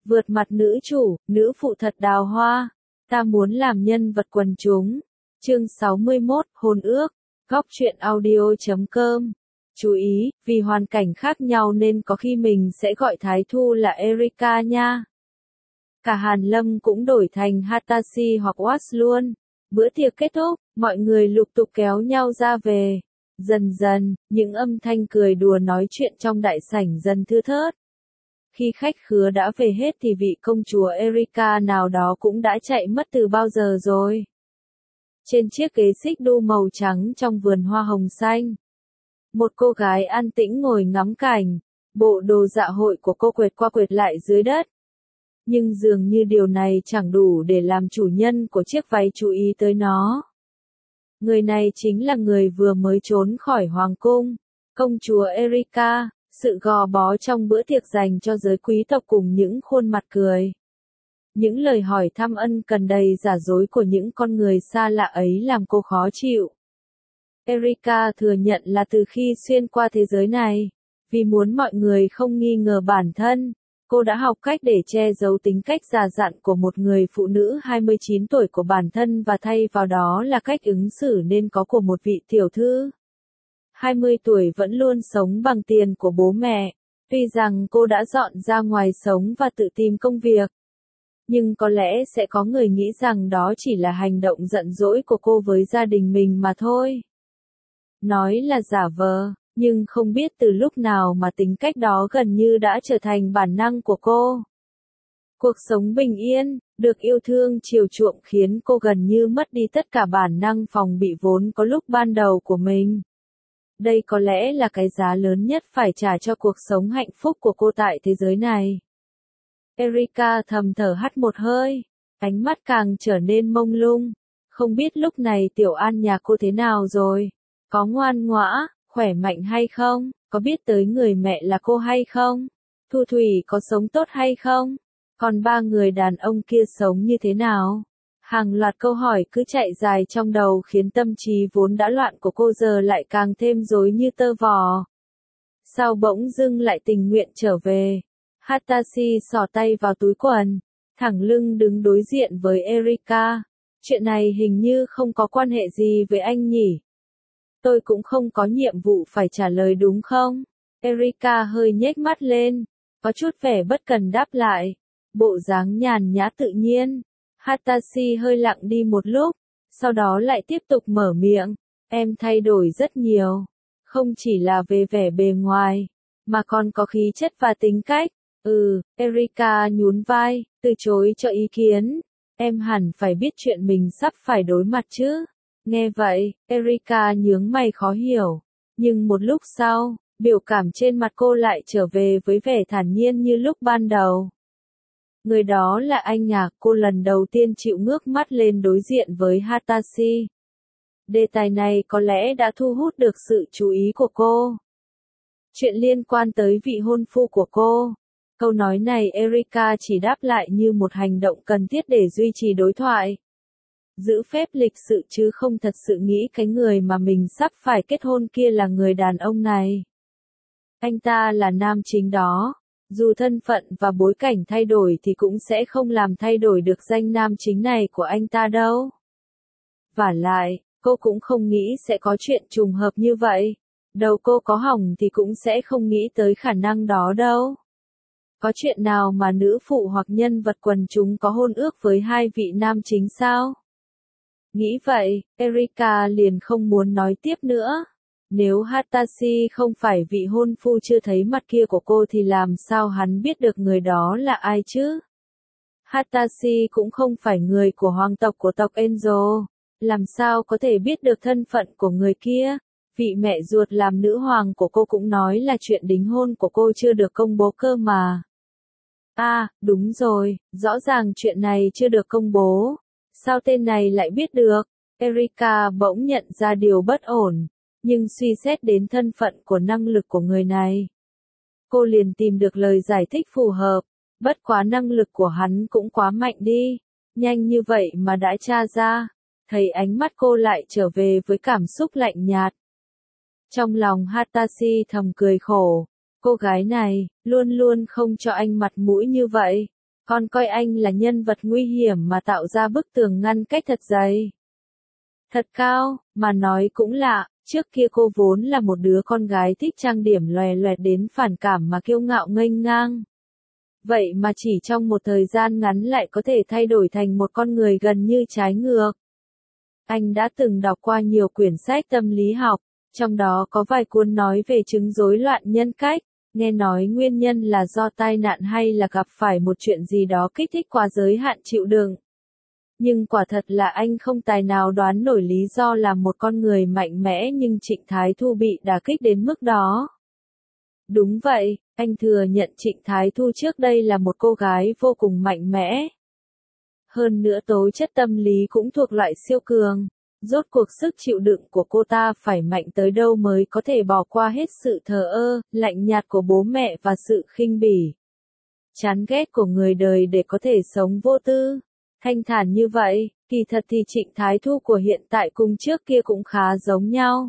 Vượt mặt nữ chủ, nữ phụ thật đào hoa. Ta muốn làm nhân vật quần chúng. Chương 61, hôn ước. Góc truyện audio.com. Chú ý, vì hoàn cảnh khác nhau nên có khi mình sẽ gọi Thái Thu là Erika nha. Cả Hàn Lâm cũng đổi thành Hatashi hoặc Watts luôn. Bữa tiệc kết thúc, mọi người lục tục kéo nhau ra về. Dần dần, những âm thanh cười đùa nói chuyện trong đại sảnh dần thưa thớt. Khi khách khứa đã về hết thì vị công chúa Erika nào đó cũng đã chạy mất từ bao giờ rồi. Trên chiếc ghế xích đu màu trắng trong vườn hoa hồng xanh, một cô gái an tĩnh ngồi ngắm cảnh, bộ đồ dạ hội của cô quệt qua quệt lại dưới đất. Nhưng dường như điều này chẳng đủ để làm chủ nhân của chiếc váy chú ý tới nó. Người này chính là người vừa mới trốn khỏi hoàng cung, công chúa Erika, sự gò bó trong bữa tiệc dành cho giới quý tộc cùng những khuôn mặt cười. Những lời hỏi thăm ân cần đầy giả dối của những con người xa lạ ấy làm cô khó chịu. Erika thừa nhận là từ khi xuyên qua thế giới này, vì muốn mọi người không nghi ngờ bản thân, cô đã học cách để che giấu tính cách già dặn của một người phụ nữ 29 tuổi của bản thân và thay vào đó là cách ứng xử nên có của một vị tiểu thư 20 tuổi vẫn luôn sống bằng tiền của bố mẹ. Tuy rằng cô đã dọn ra ngoài sống và tự tìm công việc, nhưng có lẽ sẽ có người nghĩ rằng đó chỉ là hành động giận dỗi của cô với gia đình mình mà thôi. Nói là giả vờ, nhưng không biết từ lúc nào mà tính cách đó gần như đã trở thành bản năng của cô. Cuộc sống bình yên, được yêu thương chiều chuộng khiến cô gần như mất đi tất cả bản năng phòng bị vốn có lúc ban đầu của mình. Đây có lẽ là cái giá lớn nhất phải trả cho cuộc sống hạnh phúc của cô tại thế giới này. Erika thầm thở hắt một hơi, ánh mắt càng trở nên mông lung. Không biết lúc này Tiểu An nhà cô thế nào rồi? Có ngoan ngoã, khỏe mạnh hay không? Có biết tới người mẹ là cô hay không? Thu Thủy có sống tốt hay không? Còn ba người đàn ông kia sống như thế nào? Hàng loạt câu hỏi cứ chạy dài trong đầu khiến tâm trí vốn đã loạn của cô giờ lại càng thêm rối như tơ vò. Sao bỗng dưng lại tình nguyện trở về? Hatashi xỏ tay vào túi quần, thẳng lưng đứng đối diện với Erika. Chuyện này hình như không có quan hệ gì với anh nhỉ? Tôi cũng không có nhiệm vụ phải trả lời đúng không? Erika hơi nhếch mắt lên, có chút vẻ bất cần đáp lại. Bộ dáng nhàn nhã tự nhiên. Hatashi hơi lặng đi một lúc, sau đó lại tiếp tục mở miệng. Em thay đổi rất nhiều. Không chỉ là về vẻ bề ngoài, mà còn có khí chất và tính cách. Erika nhún vai, từ chối cho ý kiến. Em hẳn phải biết chuyện mình sắp phải đối mặt chứ. Nghe vậy, Erika nhướng mày khó hiểu. Nhưng một lúc sau, biểu cảm trên mặt cô lại trở về với vẻ thản nhiên như lúc ban đầu. Người đó là anh à? Cô lần đầu tiên chịu ngước mắt lên đối diện với Hatashi. Đề tài này có lẽ đã thu hút được sự chú ý của cô. Chuyện liên quan tới vị hôn phu của cô. Câu nói này Erika chỉ đáp lại như một hành động cần thiết để duy trì đối thoại. Giữ phép lịch sự chứ không thật sự nghĩ cái người mà mình sắp phải kết hôn kia là người đàn ông này. Anh ta là nam chính đó. Dù thân phận và bối cảnh thay đổi thì cũng sẽ không làm thay đổi được danh nam chính này của anh ta đâu. Vả lại, cô cũng không nghĩ sẽ có chuyện trùng hợp như vậy. Đầu cô có hỏng thì cũng sẽ không nghĩ tới khả năng đó đâu. Có chuyện nào mà nữ phụ hoặc nhân vật quần chúng có hôn ước với hai vị nam chính sao? Nghĩ vậy, Erika liền không muốn nói tiếp nữa. Nếu Hatashi không phải vị hôn phu chưa thấy mặt kia của cô thì làm sao hắn biết được người đó là ai chứ? Hatashi cũng không phải người của hoàng tộc của tộc Enzo. Làm sao có thể biết được thân phận của người kia? Vị mẹ ruột làm nữ hoàng của cô cũng nói là chuyện đính hôn của cô chưa được công bố cơ mà. Đúng rồi, rõ ràng chuyện này chưa được công bố. Sao tên này lại biết được? Erika bỗng nhận ra điều bất ổn. Nhưng suy xét đến thân phận của năng lực của người này, cô liền tìm được lời giải thích phù hợp. Bất quá năng lực của hắn cũng quá mạnh đi. Nhanh như vậy mà đã tra ra. Thấy ánh mắt cô lại trở về với cảm xúc lạnh nhạt. Trong lòng Hatashi thầm cười khổ. Cô gái này, luôn luôn không cho anh mặt mũi như vậy. Con coi anh là nhân vật nguy hiểm mà tạo ra bức tường ngăn cách thật dày. Thật cao, mà nói cũng lạ, trước kia cô vốn là một đứa con gái thích trang điểm lòe loẹt đến phản cảm mà kiêu ngạo nghênh ngang. Vậy mà chỉ trong một thời gian ngắn lại có thể thay đổi thành một con người gần như trái ngược. Anh đã từng đọc qua nhiều quyển sách tâm lý học, trong đó có vài cuốn nói về chứng rối loạn nhân cách, nghe nói nguyên nhân là do tai nạn hay là gặp phải một chuyện gì đó kích thích quá giới hạn chịu đựng. Nhưng quả thật là anh không tài nào đoán nổi lý do là một con người mạnh mẽ nhưng Trịnh Thái Thu bị đả kích đến mức đó. Đúng vậy, anh thừa nhận Trịnh Thái Thu trước đây là một cô gái vô cùng mạnh mẽ. Hơn nữa tố chất tâm lý cũng thuộc loại siêu cường. Rốt cuộc sức chịu đựng của cô ta phải mạnh tới đâu mới có thể bỏ qua hết sự thờ ơ, lạnh nhạt của bố mẹ và sự khinh bỉ, chán ghét của người đời để có thể sống vô tư, thanh thản như vậy. Kỳ thật thì Trịnh Thái Thu của hiện tại cùng trước kia cũng khá giống nhau.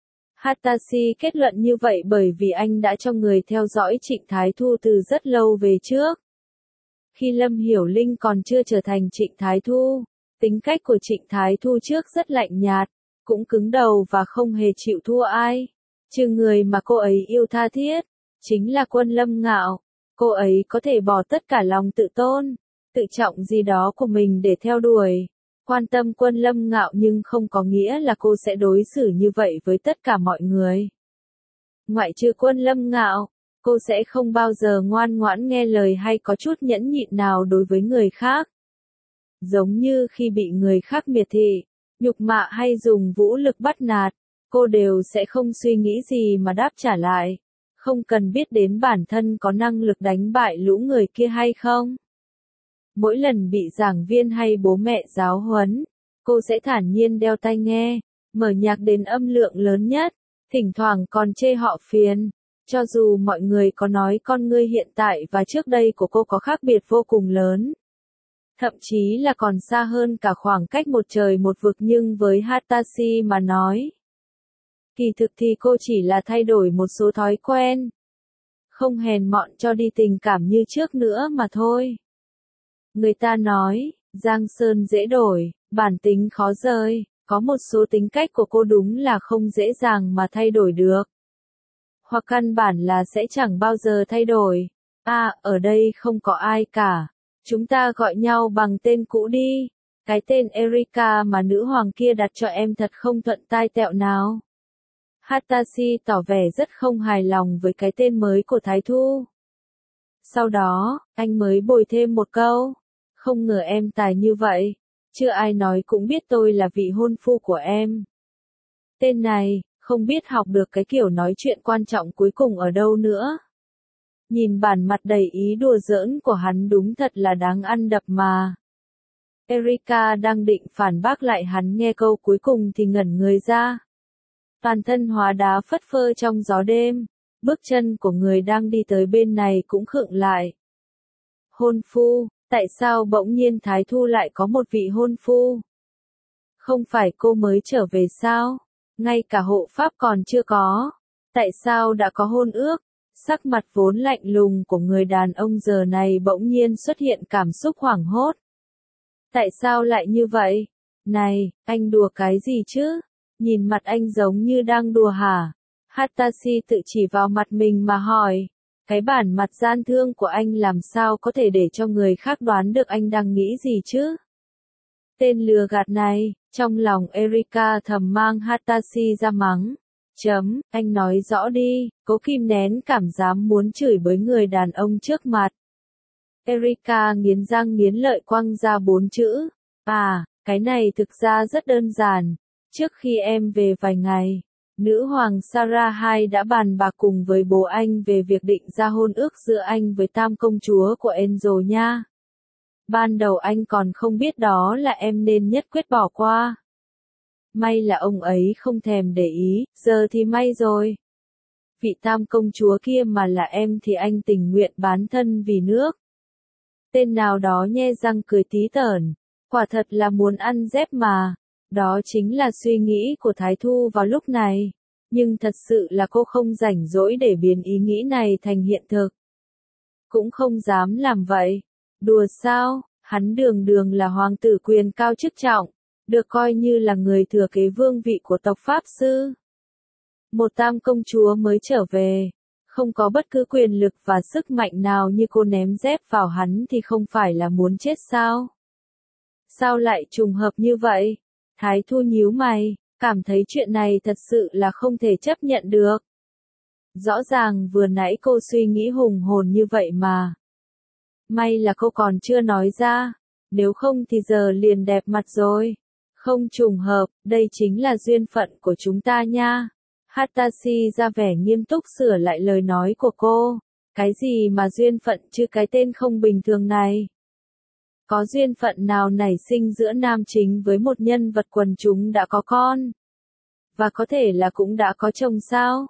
Hatashi kết luận như vậy bởi vì anh đã cho người theo dõi Trịnh Thái Thu từ rất lâu về trước. Khi Lâm Hiểu Linh còn chưa trở thành Trịnh Thái Thu, tính cách của Trịnh Thái Thu trước rất lạnh nhạt, cũng cứng đầu và không hề chịu thua ai. Trừ người mà cô ấy yêu tha thiết, chính là Quân Lâm Ngạo. Cô ấy có thể bỏ tất cả lòng tự tôn, tự trọng gì đó của mình để theo đuổi, quan tâm Quân Lâm Ngạo, nhưng không có nghĩa là cô sẽ đối xử như vậy với tất cả mọi người. Ngoại trừ Quân Lâm Ngạo, cô sẽ không bao giờ ngoan ngoãn nghe lời hay có chút nhẫn nhịn nào đối với người khác. Giống như khi bị người khác miệt thị, nhục mạ hay dùng vũ lực bắt nạt, cô đều sẽ không suy nghĩ gì mà đáp trả lại, không cần biết đến bản thân có năng lực đánh bại lũ người kia hay không. Mỗi lần bị giảng viên hay bố mẹ giáo huấn, cô sẽ thản nhiên đeo tai nghe, mở nhạc đến âm lượng lớn nhất, thỉnh thoảng còn chê họ phiền. Cho dù mọi người có nói con ngươi hiện tại và trước đây của cô có khác biệt vô cùng lớn, thậm chí là còn xa hơn cả khoảng cách một trời một vực, nhưng với Hatashi mà nói, kỳ thực thì cô chỉ là thay đổi một số thói quen, không hèn mọn cho đi tình cảm như trước nữa mà thôi. Người ta nói, Giang Sơn dễ đổi, bản tính khó rời, có một số tính cách của cô đúng là không dễ dàng mà thay đổi được. Hoặc căn bản là sẽ chẳng bao giờ thay đổi. Ở đây không có ai cả. Chúng ta gọi nhau bằng tên cũ đi. Cái tên Erika mà nữ hoàng kia đặt cho em thật không thuận tai tẹo nào. Hatashi tỏ vẻ rất không hài lòng với cái tên mới của Thái Thu. Sau đó, anh mới bồi thêm một câu. Không ngờ em tài như vậy. Chưa ai nói cũng biết tôi là vị hôn phu của em. Tên này, không biết học được cái kiểu nói chuyện quan trọng cuối cùng ở đâu nữa. Nhìn bản mặt đầy ý đùa giỡn của hắn đúng thật là đáng ăn đập mà. Erika đang định phản bác lại hắn nghe câu cuối cùng thì ngẩn người ra. Toàn thân hóa đá phất phơ trong gió đêm, bước chân của người đang đi tới bên này cũng khựng lại. Hôn phu, tại sao bỗng nhiên Thái Thu lại có một vị hôn phu? Không phải cô mới trở về sao? Ngay cả hộ pháp còn chưa có. Tại sao đã có hôn ước? Sắc mặt vốn lạnh lùng của người đàn ông giờ này bỗng nhiên xuất hiện cảm xúc hoảng hốt. Tại sao lại như vậy? Này, anh đùa cái gì chứ? Nhìn mặt anh giống như đang đùa hả? Hatashi tự chỉ vào mặt mình mà hỏi. Cái bản mặt gian thương của anh làm sao có thể để cho người khác đoán được anh đang nghĩ gì chứ? Tên lừa gạt này, trong lòng Erika thầm mang Hatashi ra mắng. Anh nói rõ đi, cố kìm nén cảm giác muốn chửi bới người đàn ông trước mặt. Erika nghiến răng nghiến lợi quăng ra 4 chữ. Cái này thực ra rất đơn giản. Trước khi em về vài ngày, nữ hoàng Sarah II đã bàn bạc cùng với bố anh về việc định ra hôn ước giữa anh với tam công chúa của Angel nha. Ban đầu anh còn không biết đó là em nên nhất quyết bỏ qua. May là ông ấy không thèm để ý, giờ thì may rồi. Vị tam công chúa kia mà là em thì anh tình nguyện bán thân vì nước. Tên nào đó nhe răng cười tí tởn, quả thật là muốn ăn dép mà. Đó chính là suy nghĩ của Thái Thu vào lúc này. Nhưng thật sự là cô không rảnh rỗi để biến ý nghĩ này thành hiện thực. Cũng không dám làm vậy. Đùa sao, hắn đường đường là hoàng tử quyền cao chức trọng, được coi như là người thừa kế vương vị của tộc Pháp Sư. Một tam công chúa mới trở về, không có bất cứ quyền lực và sức mạnh nào như cô ném dép vào hắn thì không phải là muốn chết sao? Sao lại trùng hợp như vậy? Thái Thu nhíu mày, cảm thấy chuyện này thật sự là không thể chấp nhận được. Rõ ràng vừa nãy cô suy nghĩ hùng hồn như vậy mà. May là cô còn chưa nói ra, nếu không thì giờ liền đẹp mặt rồi. Không trùng hợp, đây chính là duyên phận của chúng ta nha. Hatashi ra vẻ nghiêm túc sửa lại lời nói của cô. Cái gì mà duyên phận chứ cái tên không bình thường này? Có duyên phận nào nảy sinh giữa nam chính với một nhân vật quần chúng đã có con? Và có thể là cũng đã có chồng sao?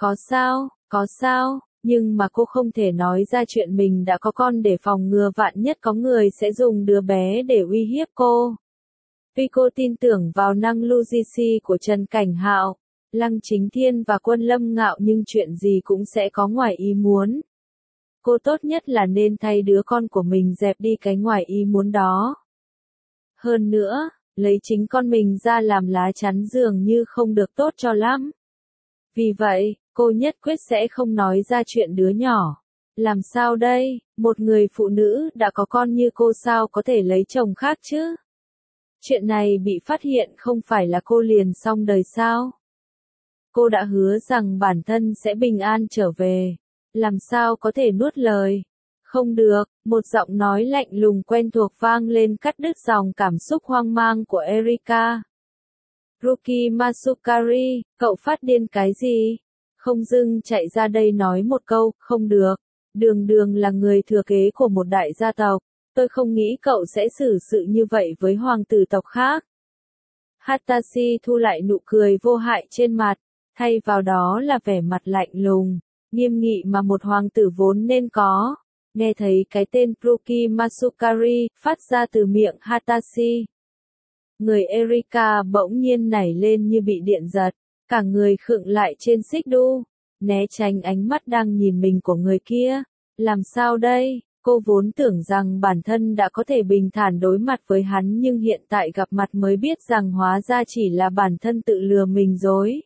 Có sao, nhưng mà cô không thể nói ra chuyện mình đã có con để phòng ngừa vạn nhất có người sẽ dùng đứa bé để uy hiếp cô. Tuy cô tin tưởng vào năng lực của Trần Cảnh Hạo, Lăng Chính Thiên và Quân Lâm Ngạo nhưng chuyện gì cũng sẽ có ngoài ý muốn. Cô tốt nhất là nên thay đứa con của mình dẹp đi cái ngoài ý muốn đó. Hơn nữa, lấy chính con mình ra làm lá chắn dường như không được tốt cho lắm. Vì vậy, cô nhất quyết sẽ không nói ra chuyện đứa nhỏ. Làm sao đây, một người phụ nữ đã có con như cô sao có thể lấy chồng khác chứ? Chuyện này bị phát hiện không phải là cô liền xong đời sao? Cô đã hứa rằng bản thân sẽ bình an trở về. Làm sao có thể nuốt lời? Không được, một giọng nói lạnh lùng quen thuộc vang lên cắt đứt dòng cảm xúc hoang mang của Erika. Ruki Masukari, cậu phát điên cái gì? Không dưng chạy ra đây nói một câu, không được. Đường đường là người thừa kế của một đại gia tộc. Tôi không nghĩ cậu sẽ xử sự như vậy với hoàng tử tộc khác. Hatashi thu lại nụ cười vô hại trên mặt, thay vào đó là vẻ mặt lạnh lùng, nghiêm nghị mà một hoàng tử vốn nên có. Nghe thấy cái tên Ruki Masukari phát ra từ miệng Hatashi. Người Erika bỗng nhiên nảy lên như bị điện giật, cả người khựng lại trên xích đu, né tránh ánh mắt đang nhìn mình của người kia. Làm sao đây? Cô vốn tưởng rằng bản thân đã có thể bình thản đối mặt với hắn nhưng hiện tại gặp mặt mới biết rằng hóa ra chỉ là bản thân tự lừa mình dối.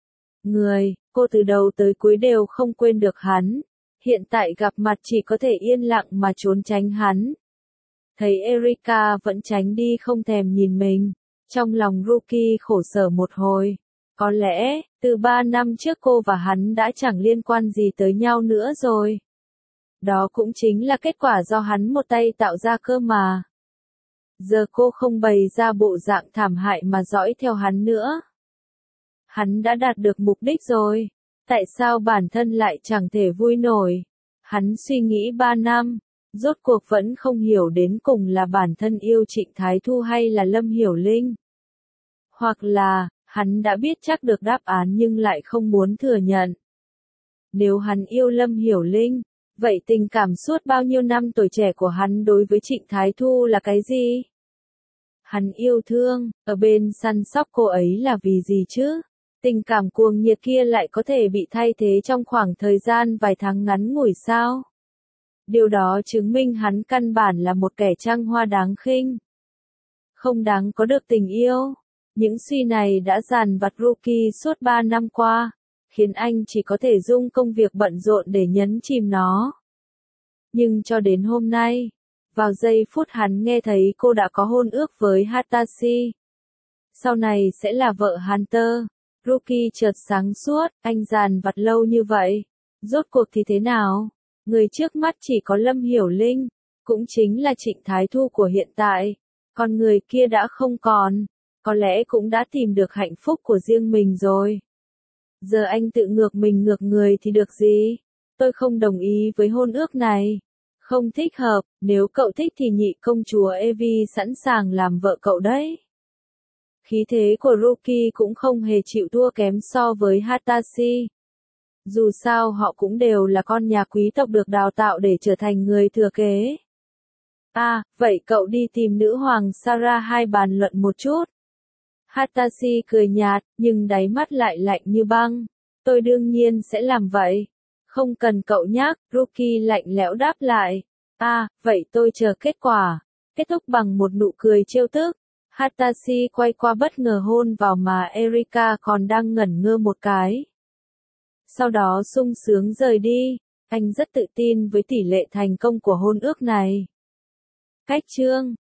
Cô từ đầu tới cuối đều không quên được hắn. Hiện tại gặp mặt chỉ có thể yên lặng mà trốn tránh hắn. Thấy Erika vẫn tránh đi không thèm nhìn mình. Trong lòng Ruki khổ sở một hồi. Có lẽ, từ 3 năm trước cô và hắn đã chẳng liên quan gì tới nhau nữa rồi. Đó cũng chính là kết quả do hắn một tay tạo ra cơ mà. Giờ cô không bày ra bộ dạng thảm hại mà dõi theo hắn nữa. Hắn đã đạt được mục đích rồi. Tại sao bản thân lại chẳng thể vui nổi? Hắn suy nghĩ 3 năm, rốt cuộc vẫn không hiểu đến cùng là bản thân yêu Trịnh Thái Thu hay là Lâm Hiểu Linh. Hoặc là, hắn đã biết chắc được đáp án nhưng lại không muốn thừa nhận. Nếu hắn yêu Lâm Hiểu Linh, vậy tình cảm suốt bao nhiêu năm tuổi trẻ của hắn đối với Trịnh Thái Thu là cái gì? Hắn yêu thương, ở bên săn sóc cô ấy là vì gì chứ? Tình cảm cuồng nhiệt kia lại có thể bị thay thế trong khoảng thời gian vài tháng ngắn ngủi sao? Điều đó chứng minh hắn căn bản là một kẻ trăng hoa đáng khinh. Không đáng có được tình yêu. Những suy này đã dằn vặt Ruki suốt 3 năm qua, khiến anh chỉ có thể dung công việc bận rộn để nhấn chìm nó. Nhưng cho đến hôm nay, vào giây phút hắn nghe thấy cô đã có hôn ước với Hatashi. Sau này sẽ là vợ Hunter. Ruki chợt sáng suốt, anh dằn vặt lâu như vậy. Rốt cuộc thì thế nào? Người trước mắt chỉ có Lâm Hiểu Linh, cũng chính là Trịnh Thái Thu của hiện tại. Còn người kia đã không còn, có lẽ cũng đã tìm được hạnh phúc của riêng mình rồi. Giờ anh tự ngược mình ngược người thì được gì? Tôi không đồng ý với hôn ước này. Không thích hợp, nếu cậu thích thì nhị công chúa Evi sẵn sàng làm vợ cậu đấy. Khí thế của Ruki cũng không hề chịu thua kém so với Hatashi. Dù sao họ cũng đều là con nhà quý tộc được đào tạo để trở thành người thừa kế. Vậy cậu đi tìm nữ hoàng Sarah hai bàn luận một chút. Hatashi cười nhạt, nhưng đáy mắt lại lạnh như băng. Tôi đương nhiên sẽ làm vậy. Không cần cậu nhắc, Ruki lạnh lẽo đáp lại. Vậy tôi chờ kết quả. Kết thúc bằng một nụ cười trêu tức. Hatashi quay qua bất ngờ hôn vào mà Erika còn đang ngẩn ngơ một cái. Sau đó sung sướng rời đi. Anh rất tự tin với tỷ lệ thành công của hôn ước này. Cách chương